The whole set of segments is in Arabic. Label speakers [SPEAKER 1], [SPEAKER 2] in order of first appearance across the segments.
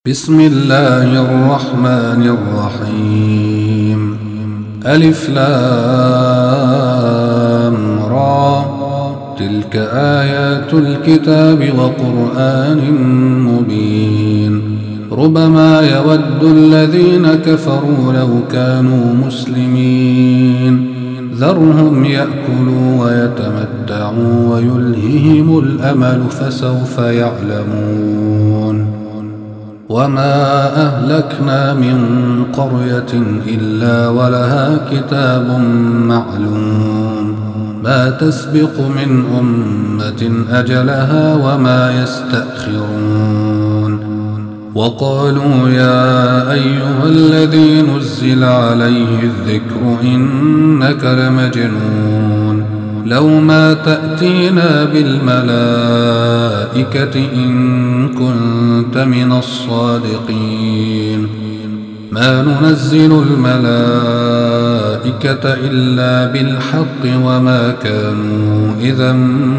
[SPEAKER 1] بسم الله الرحمن الرحيم. ألف لام را، تلك آيات الكتاب وقرآن مبين. ربما يود الذين كفروا لو كانوا مسلمين، ذرهم يأكلوا ويتمتعوا ويلههم الأمل فسوف يعلمون. وما أهلكنا من قرية إلا ولها كتاب معلوم، ما تسبق من أمة أجلها وما يستأخرون. وقالوا يا أيها الذي نزل عليه الذكر إنك لمجنون، لو ما تأتينا بالملائكة إن كنت من الصادقين. ما ننزل الملائكة إلا بالحق وما كانوا إذا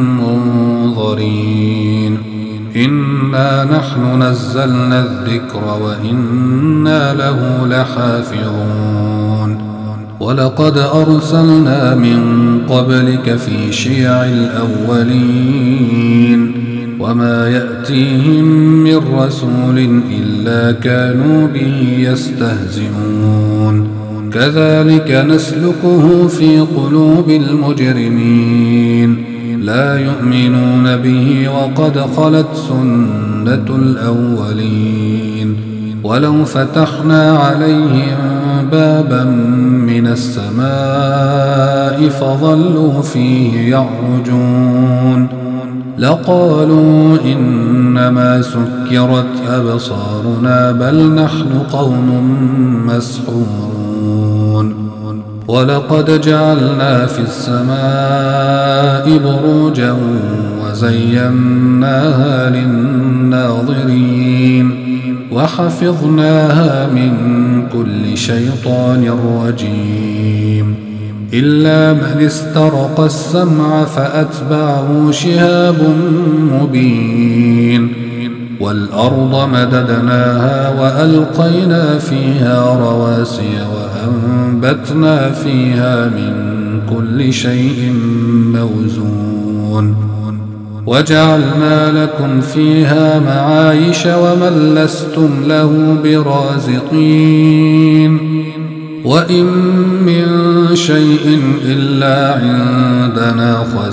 [SPEAKER 1] منظرين. إنا نحن نزلنا الذكر وإنا له لحافظون. ولقد أرسلنا من قبلك في شيع الأولين، وما يأتيهم من رسول إلا كانوا به يستهزئون. كذلك نسلكه في قلوب المجرمين، لا يؤمنون به وقد خلت سنة الأولين. ولو فتحنا عليهم بابا من السماء فظلوا فيه يعرجون لقالوا إنما سكرت أبصارنا بل نحن قوم مسحورون. ولقد جعلنا في السماء بروجا وزيناها للناظرين وحفظناها من كل شيطان رجيم، إلا من استرق السمع فأتبعه شهاب مبين. والأرض مددناها وألقينا فيها رواسي وأنبتنا فيها من كل شيء موزون. وجعلنا لكم فيها معايش ومن لستم له برازقين. وإن من شيء إلا عندنا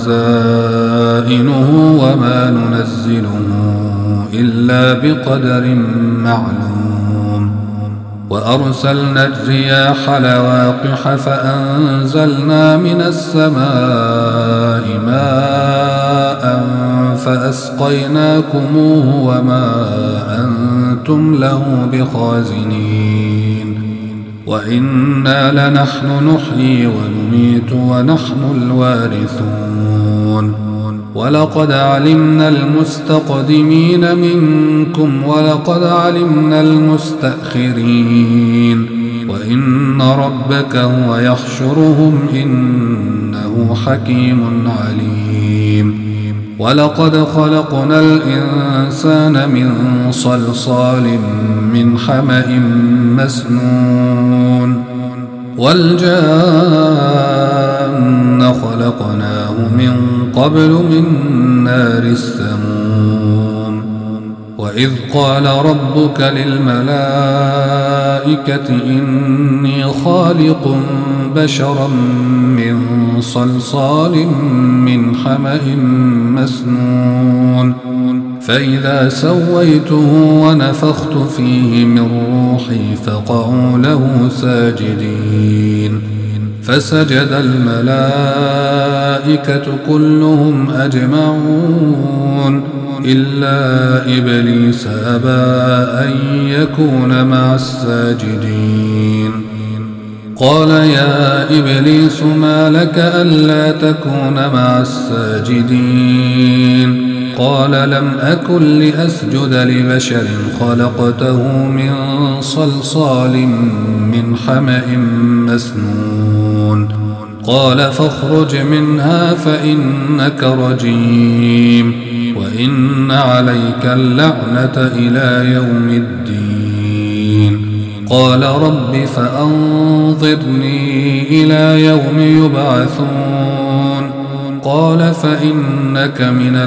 [SPEAKER 1] خزائنه وما ننزله إلا بقدر معلوم. وأرسلنا الرياح لواقح فأنزلنا من السماء ماء فأسقيناكموه وما أنتم له بخازنين. وإنا لنحن نحيي ونميت ونحن الوارثون. ولقد علمنا المستقدمين منكم ولقد علمنا المستأخرين. وإن ربك هو يحشرهم إنه حكيم عليم. ولقد خلقنا الإنسان من صلصال من حمأ مسنون. والجان خلقناه من قبل من نار السموم. وإذ قال ربك للملائكة إني خالق بشرا من صلصال من حمأ مسنون. فإذا سويته ونفخت فيه من روحي فقعوا له ساجدين. فسجد الملائكة كلهم أجمعون إلا إبليس أبى أن يكون مع الساجدين. قال يا إبليس ما لك ألا تكون مع الساجدين؟ قال لم أكن لأسجد لبشر خلقته من صلصال من حمأ مسنون. قال فاخرج منها فإنك رجيم وإن عليك اللعنة إلى يوم الدين. قال رب فأنظرني إلى يوم يبعثون. قال فإنك من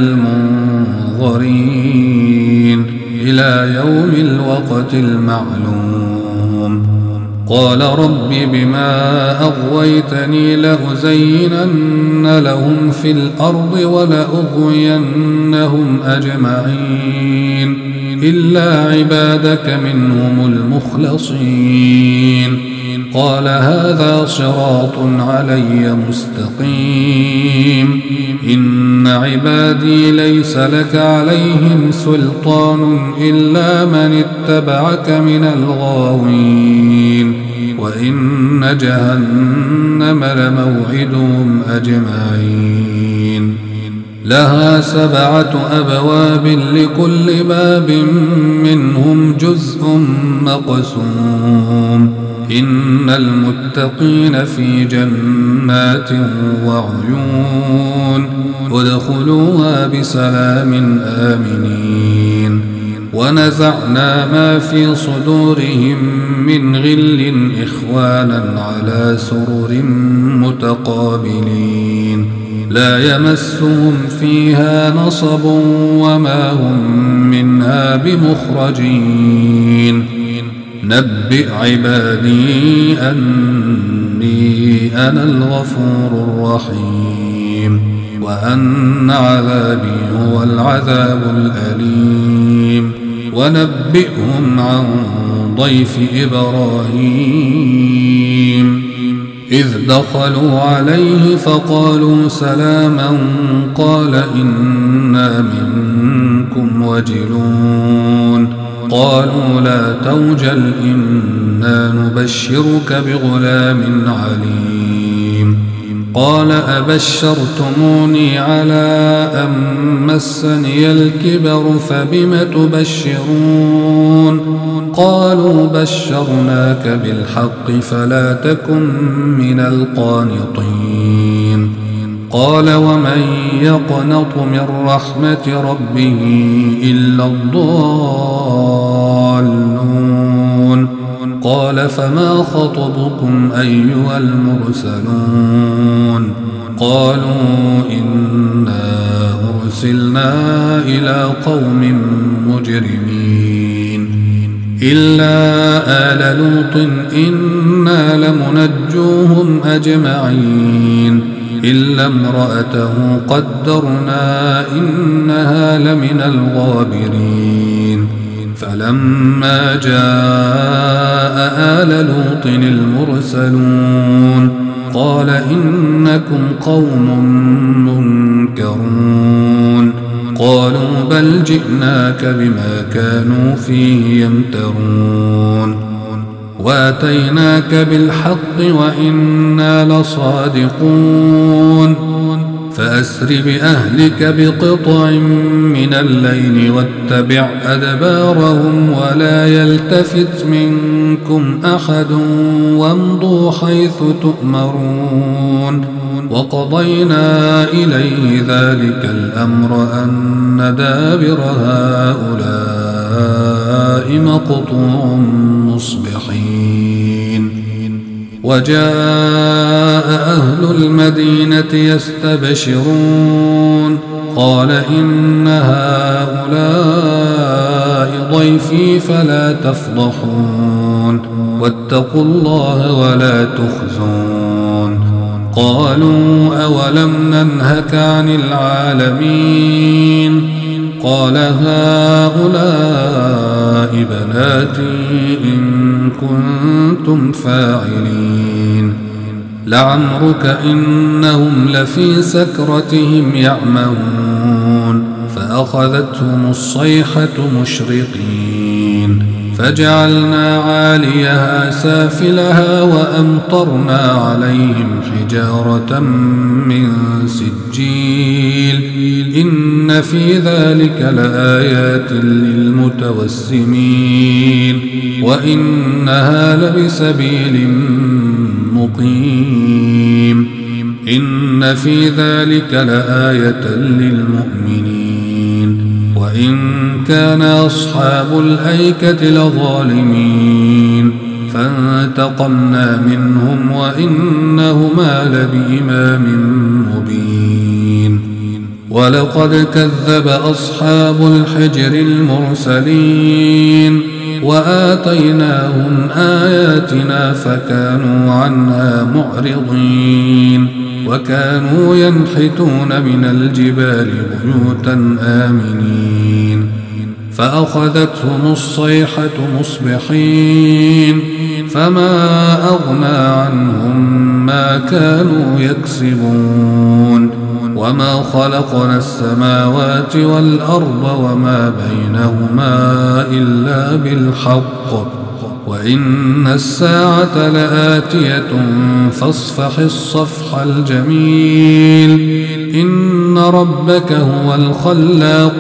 [SPEAKER 1] المنظرين إلى يوم الوقت المعلوم. قال رب بما أغويتني لأزينن لهم في الأرض ولأغوينهم أجمعين إلا عبادك منهم المخلصين. قال هذا صراط علي مستقيم. إن عبادي ليس لك عليهم سلطان إلا من اتبعك من الغاوين. وإن جهنم لموعدهم أجمعين. لها 7 أبواب لكل باب منهم جزء مقسوم. إن المتقين في جنات وعيون ادخلوها بسلام آمنين. ونزعنا ما في صدورهم من غل إخوانا على سرر متقابلين لا يمسهم فيها نصب وما هم منها بمخرجين. نبئ عبادي أني أنا الغفور الرحيم وأن عذابي هو العذاب الأليم. ونبئهم عن ضيف إبراهيم إذ دخلوا عليه فقالوا سلاما قال إنا منكم وجلون. قالوا لا توجل إنا نبشرك بغلام عليم. قال أبشرتموني على أن مسني الكبر فبم تبشرون. قالوا بشرناك بالحق فلا تكن من القانطين. قال ومن يقنط من رحمة ربه إلا الضالون. قال فما خطبكم أيها المرسلون. قالوا إنا أرسلنا إلى قوم مجرمين إلا آل لوط إنا لمنجوهم أجمعين إلا امرأته قدرنا إنها لمن الغابرين. فلما جاء آل لوط المرسلون قال إنكم قوم منكرون. قالوا بل جئناك بما كانوا فيه يمترون. واتيناك بالحق وإنا لصادقون. فأسر بأهلك بقطع من الليل واتبع أدبارهم ولا يلتفت منكم أحد وامضوا حيث تؤمرون. وقضينا إليه ذلك الأمر أن دابر هؤلاء مقطوع مصبحين. وجاء أهل المدينة يستبشرون قال إن هؤلاء ضيفي فلا تفضحون واتقوا الله ولا تخزون. قالوا أولم ننهك عن العالمين. قال هؤلاء بناتي إن كنتم فاعلين. لعمرك إنهم لفي سكرتهم يعمهون فأخذتهم الصيحة مشرقين فجعلنا عاليها سافلها وأمطرنا عليهم حجارة من سجيل إن في ذلك لآيات للمتوسمين وإنها لبسبيل مقيم. إن في ذلك لآية للمؤمنين. وإن كان أصحاب الأيكة لظالمين فانتقمنا منهم وإنهما لبإمام مبين ولقد كذب أصحاب الحجر المرسلين وآتيناهم آياتنا فكانوا عنها معرضين وكانوا ينحتون من الجبال بيوتا آمنين فأخذتهم الصيحة مصبحين فما أغنى عنهم ما كانوا يكسبون وما خلقنا السماوات والأرض وما بينهما إلا بالحق وإن الساعة لآتية فاصفح الصفح الجميل إن ربك هو الخلاق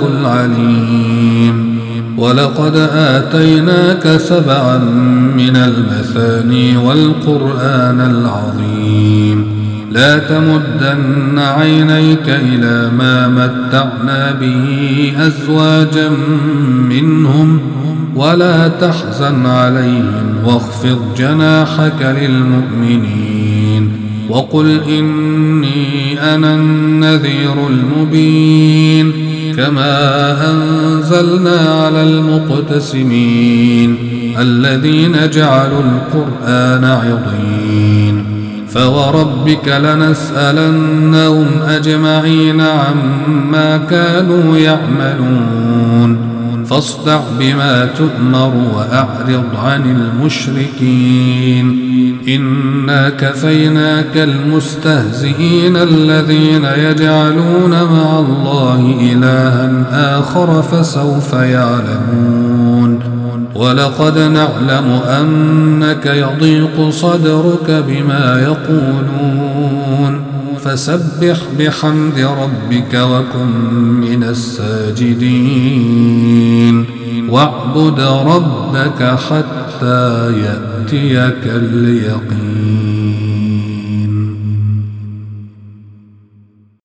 [SPEAKER 1] العليم ولقد آتيناك 7 من المثاني والقرآن العظيم لا تمدن عينيك إلى ما متعنا به أزواجا منهم ولا تحزن عليهم واخفض جناحك للمؤمنين وقل إني أنا النذير المبين كما أنزلنا على المقتسمين الذين جعلوا القرآن عضين فوربك لنسألنهم أجمعين عما كانوا يعملون فاصدع بما تؤمر وأعرض عن المشركين إنا كفيناك المستهزئين الذين يجعلون مع الله إلها آخر فسوف يعلمون ولقد نعلم أنك يضيق صدرك بما يقولون فسبح بحمد ربك وكن من الساجدين واعبد ربك حتى يأتيك اليقين.